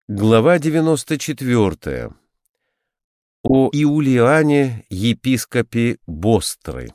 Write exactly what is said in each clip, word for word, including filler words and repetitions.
Глава девяносто четвёртая. О Иулиане, епископе Бостры.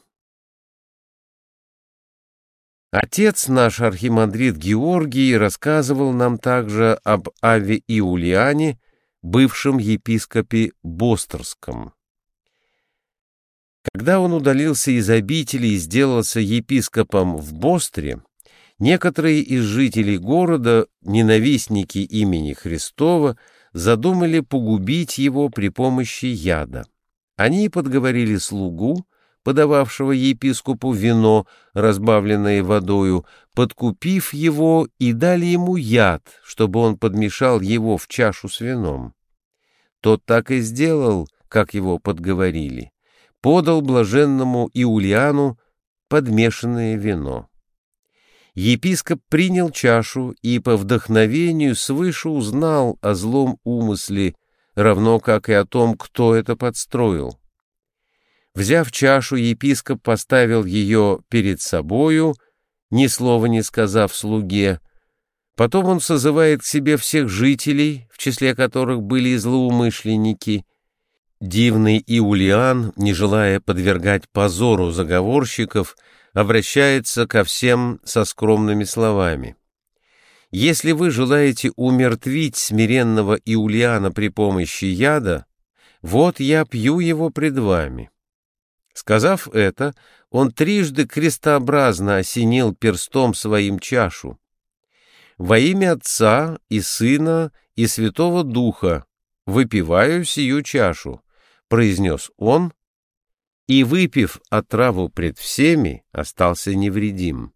Отец наш, архимандрит Георгий, рассказывал нам также об Авве Иулиане, бывшем епископе Бострском. Когда он удалился из обители и сделался епископом в Бостре, некоторые из жителей города, ненавистники имени Христова, задумали погубить его при помощи яда. Они подговорили слугу, подававшего епископу вино, разбавленное водою, подкупив его, и дали ему яд, чтобы он подмешал его в чашу с вином. Тот так и сделал, как его подговорили, подал блаженному Иулиану подмешанное вино. Епископ принял чашу и по вдохновению свыше узнал о злом умысле, равно как и о том, кто это подстроил. Взяв чашу, епископ поставил ее перед собою, ни слова не сказав слуге. Потом он созывает к себе всех жителей, в числе которых были и злоумышленники. Дивный Иулиан, не желая подвергать позору заговорщиков, обращается ко всем со скромными словами. «Если вы желаете умертвить смиренного Иулиана при помощи яда, вот я пью его пред вами». Сказав это, он трижды крестообразно осенил перстом своим чашу. «Во имя Отца и Сына и Святого Духа выпиваю сию чашу», — произнес он, и, выпив отраву пред всеми, остался невредим.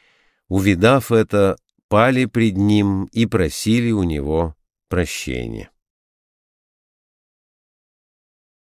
Увидав это, пали пред ним и просили у него прощения.